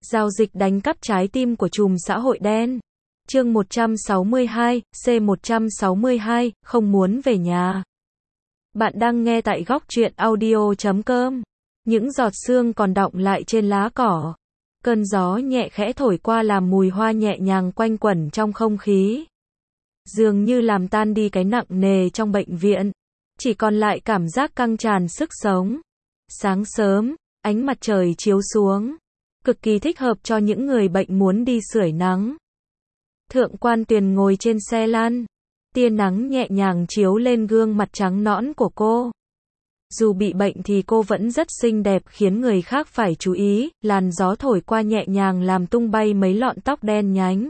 Giao dịch đánh cắp trái tim của trùm xã hội đen. Chương 162, C162, không muốn về nhà. Bạn đang nghe tại góc truyện audio.com. Những giọt sương còn đọng lại trên lá cỏ. Cơn gió nhẹ khẽ thổi qua làm mùi hoa nhẹ nhàng quanh quẩn trong không khí. Dường như làm tan đi cái nặng nề trong bệnh viện. Chỉ còn lại cảm giác căng tràn sức sống. Sáng sớm, ánh mặt trời chiếu xuống. Cực kỳ thích hợp cho những người bệnh muốn đi sưởi nắng. Thượng quan Tuyền ngồi trên xe lăn. Tia nắng nhẹ nhàng chiếu lên gương mặt trắng nõn của cô. Dù bị bệnh thì cô vẫn rất xinh đẹp khiến người khác phải chú ý, làn gió thổi qua nhẹ nhàng làm tung bay mấy lọn tóc đen nhánh.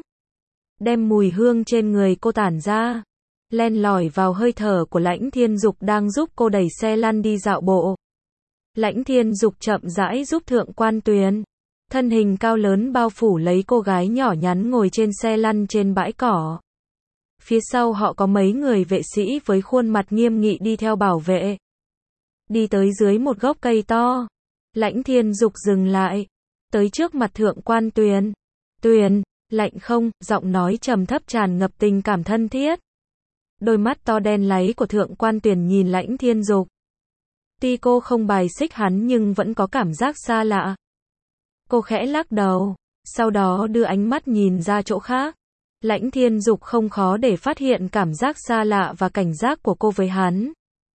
Đem mùi hương trên người cô tản ra, len lỏi vào hơi thở của Lãnh Thiên Dục đang giúp cô đẩy xe lăn đi dạo bộ. Lãnh Thiên Dục chậm rãi giúp Thượng quan Tuyền. Thân hình cao lớn bao phủ lấy cô gái nhỏ nhắn ngồi trên xe lăn trên bãi cỏ. Phía sau họ có mấy người vệ sĩ với khuôn mặt nghiêm nghị đi theo bảo vệ. Đi tới dưới một gốc cây to. Lãnh Thiên Dục dừng lại. Tới trước mặt Thượng quan Tuyền. Tuyền, lạnh không? Giọng nói trầm thấp tràn ngập tình cảm thân thiết. Đôi mắt to đen láy của Thượng quan Tuyền nhìn Lãnh Thiên Dục. Tuy cô không bài xích hắn nhưng vẫn có cảm giác xa lạ. Cô khẽ lắc đầu, sau đó đưa ánh mắt nhìn ra chỗ khác. Lãnh Thiên Dục không khó để phát hiện cảm giác xa lạ và cảnh giác của cô với hắn.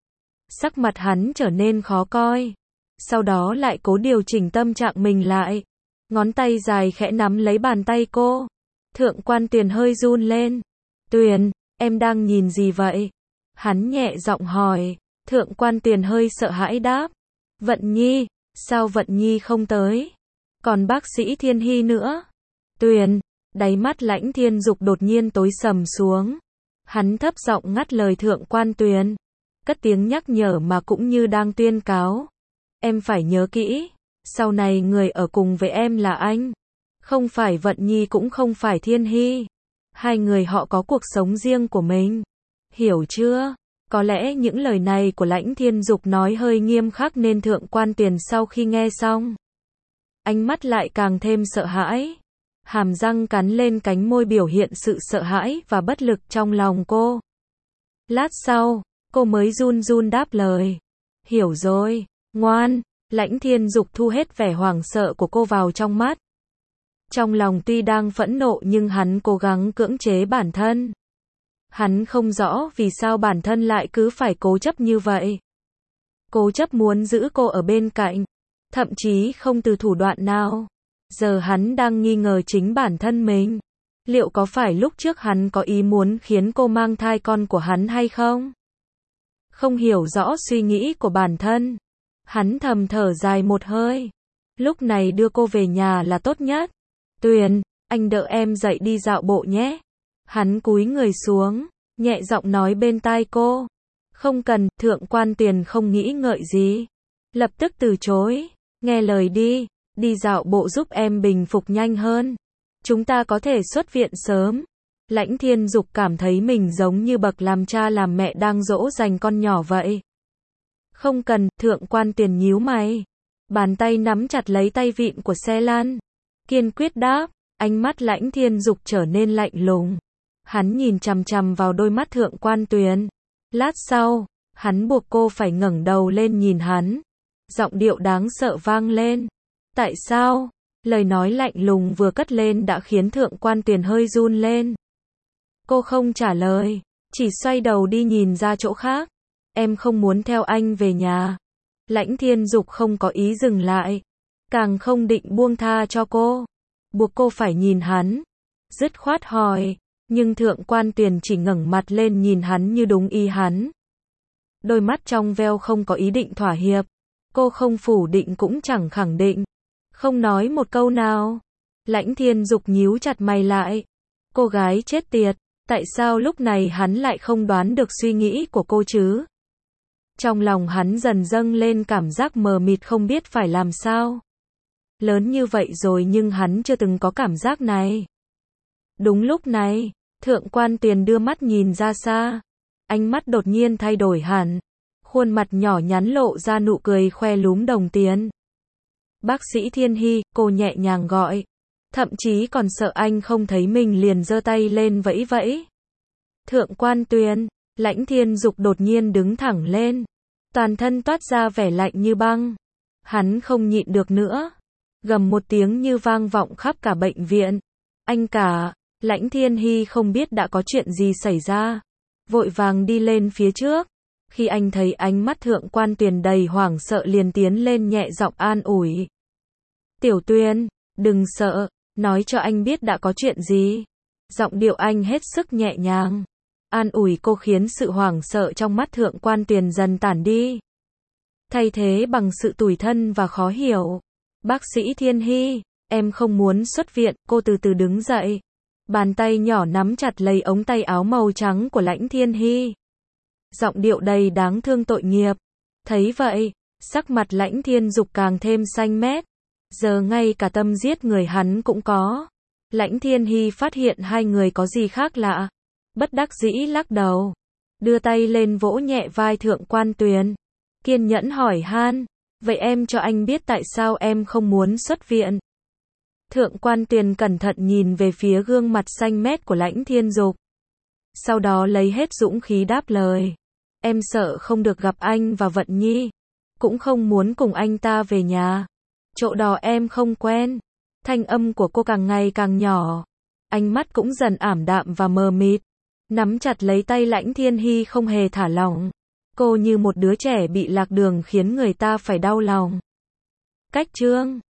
Sắc mặt hắn trở nên khó coi. Sau đó lại cố điều chỉnh tâm trạng mình lại. Ngón tay dài khẽ nắm lấy bàn tay cô. Thượng quan Tuyền hơi run lên. Tuyền, em đang nhìn gì vậy? Hắn nhẹ giọng hỏi. Thượng quan Tuyền hơi sợ hãi đáp. Vận Nhi, sao Vận Nhi không tới? Còn bác sĩ Thiên Hy nữa. Tuyền, đáy mắt Lãnh Thiên Dục đột nhiên tối sầm xuống. Hắn thấp giọng ngắt lời Thượng quan Tuyền. Cất tiếng nhắc nhở mà cũng như đang tuyên cáo. Em phải nhớ kỹ. Sau này người ở cùng với em là anh. Không phải Vận Nhi cũng không phải Thiên Hy. Hai người họ có cuộc sống riêng của mình. Hiểu chưa? Có lẽ những lời này của Lãnh Thiên Dục nói hơi nghiêm khắc nên Thượng quan Tuyền sau khi nghe xong. Ánh mắt lại càng thêm sợ hãi. Hàm răng cắn lên cánh môi biểu hiện sự sợ hãi và bất lực trong lòng cô. Lát sau, cô mới run run đáp lời. Hiểu rồi, ngoan. Lãnh Thiên Dục thu hết vẻ hoảng sợ của cô vào trong mắt. Trong lòng tuy đang phẫn nộ nhưng hắn cố gắng cưỡng chế bản thân. Hắn không rõ vì sao bản thân lại cứ phải cố chấp như vậy. Cố chấp muốn giữ cô ở bên cạnh. Thậm chí không từ thủ đoạn nào. Giờ hắn đang nghi ngờ chính bản thân mình. Liệu có phải lúc trước hắn có ý muốn khiến cô mang thai con của hắn hay không? Không hiểu rõ suy nghĩ của bản thân. Hắn thầm thở dài một hơi. Lúc này đưa cô về nhà là tốt nhất. Tuyền, anh đỡ em dậy đi dạo bộ nhé. Hắn cúi người xuống, nhẹ giọng nói bên tai cô. Không cần, Thượng quan Tuyền không nghĩ ngợi gì. Lập tức từ chối. Nghe lời đi, đi dạo bộ giúp em bình phục nhanh hơn. Chúng ta có thể xuất viện sớm. Lãnh Thiên Dục cảm thấy mình giống như bậc làm cha làm mẹ đang dỗ dành con nhỏ vậy. Không cần, Thượng quan Tuyền nhíu mày. Bàn tay nắm chặt lấy tay vịn của xe lăn. Kiên quyết đáp, ánh mắt Lãnh Thiên Dục trở nên lạnh lùng. Hắn nhìn chằm chằm vào đôi mắt Thượng quan Tuyền. Lát sau, hắn buộc cô phải ngẩng đầu lên nhìn hắn. Giọng điệu đáng sợ vang lên. Tại sao? Lời nói lạnh lùng vừa cất lên đã khiến Thượng quan Tuyền hơi run lên. Cô không trả lời, chỉ xoay đầu đi nhìn ra chỗ khác. Em không muốn theo anh về nhà. Lãnh Thiên Dục không có ý dừng lại. Càng không định buông tha cho cô. Buộc cô phải nhìn hắn. Dứt khoát hỏi. Nhưng Thượng quan Tuyền chỉ ngẩng mặt lên nhìn hắn như đúng ý hắn. Đôi mắt trong veo không có ý định thỏa hiệp. Cô không phủ định cũng chẳng khẳng định. Không nói một câu nào. Lãnh Thiên Dục nhíu chặt mày lại. Cô gái chết tiệt. Tại sao lúc này hắn lại không đoán được suy nghĩ của cô chứ? Trong lòng hắn dần dâng lên cảm giác mờ mịt không biết phải làm sao. Lớn như vậy rồi nhưng hắn chưa từng có cảm giác này. Đúng lúc này, Thượng quan Tuyền đưa mắt nhìn ra xa. Ánh mắt đột nhiên thay đổi hẳn. Khuôn mặt nhỏ nhắn lộ ra nụ cười khoe lúm đồng tiền. Bác sĩ Thiên Hy, cô nhẹ nhàng gọi. Thậm chí còn sợ anh không thấy mình liền giơ tay lên vẫy vẫy. Thượng Quan Tuyền, Lãnh Thiên Dục đột nhiên đứng thẳng lên. Toàn thân toát ra vẻ lạnh như băng. Hắn không nhịn được nữa. Gầm một tiếng như vang vọng khắp cả bệnh viện. Anh cả, Lãnh Thiên Hy không biết đã có chuyện gì xảy ra. Vội vàng đi lên phía trước. Khi anh thấy ánh mắt Thượng Quan Tuyền đầy hoảng sợ liền tiến lên nhẹ giọng an ủi. Tiểu Tuyền, đừng sợ, nói cho anh biết đã có chuyện gì. Giọng điệu anh hết sức nhẹ nhàng. An ủi cô khiến sự hoảng sợ trong mắt Thượng Quan Tuyền dần tản đi. Thay thế bằng sự tủi thân và khó hiểu. Bác sĩ Thiên Hy, em không muốn xuất viện, cô từ từ đứng dậy. Bàn tay nhỏ nắm chặt lấy ống tay áo màu trắng của Lãnh Thiên Hy. Giọng điệu đầy đáng thương tội nghiệp. Thấy vậy, sắc mặt Lãnh Thiên Dục càng thêm xanh mét. Giờ ngay cả tâm giết người hắn cũng có. Lãnh Thiên Hy phát hiện hai người có gì khác lạ. Bất đắc dĩ lắc đầu. Đưa tay lên vỗ nhẹ vai Thượng Quan Tuyền. Kiên nhẫn hỏi han. Vậy em cho anh biết tại sao em không muốn xuất viện. Thượng Quan Tuyền cẩn thận nhìn về phía gương mặt xanh mét của Lãnh Thiên Dục. Sau đó lấy hết dũng khí đáp lời. Em sợ không được gặp anh và Vận Nhi. Cũng không muốn cùng anh ta về nhà. Chỗ đó em không quen. Thanh âm của cô càng ngày càng nhỏ. Ánh mắt cũng dần ảm đạm và mờ mịt. Nắm chặt lấy tay Lãnh Thiên Hy không hề thả lỏng. Cô như một đứa trẻ bị lạc đường khiến người ta phải đau lòng. Cách chương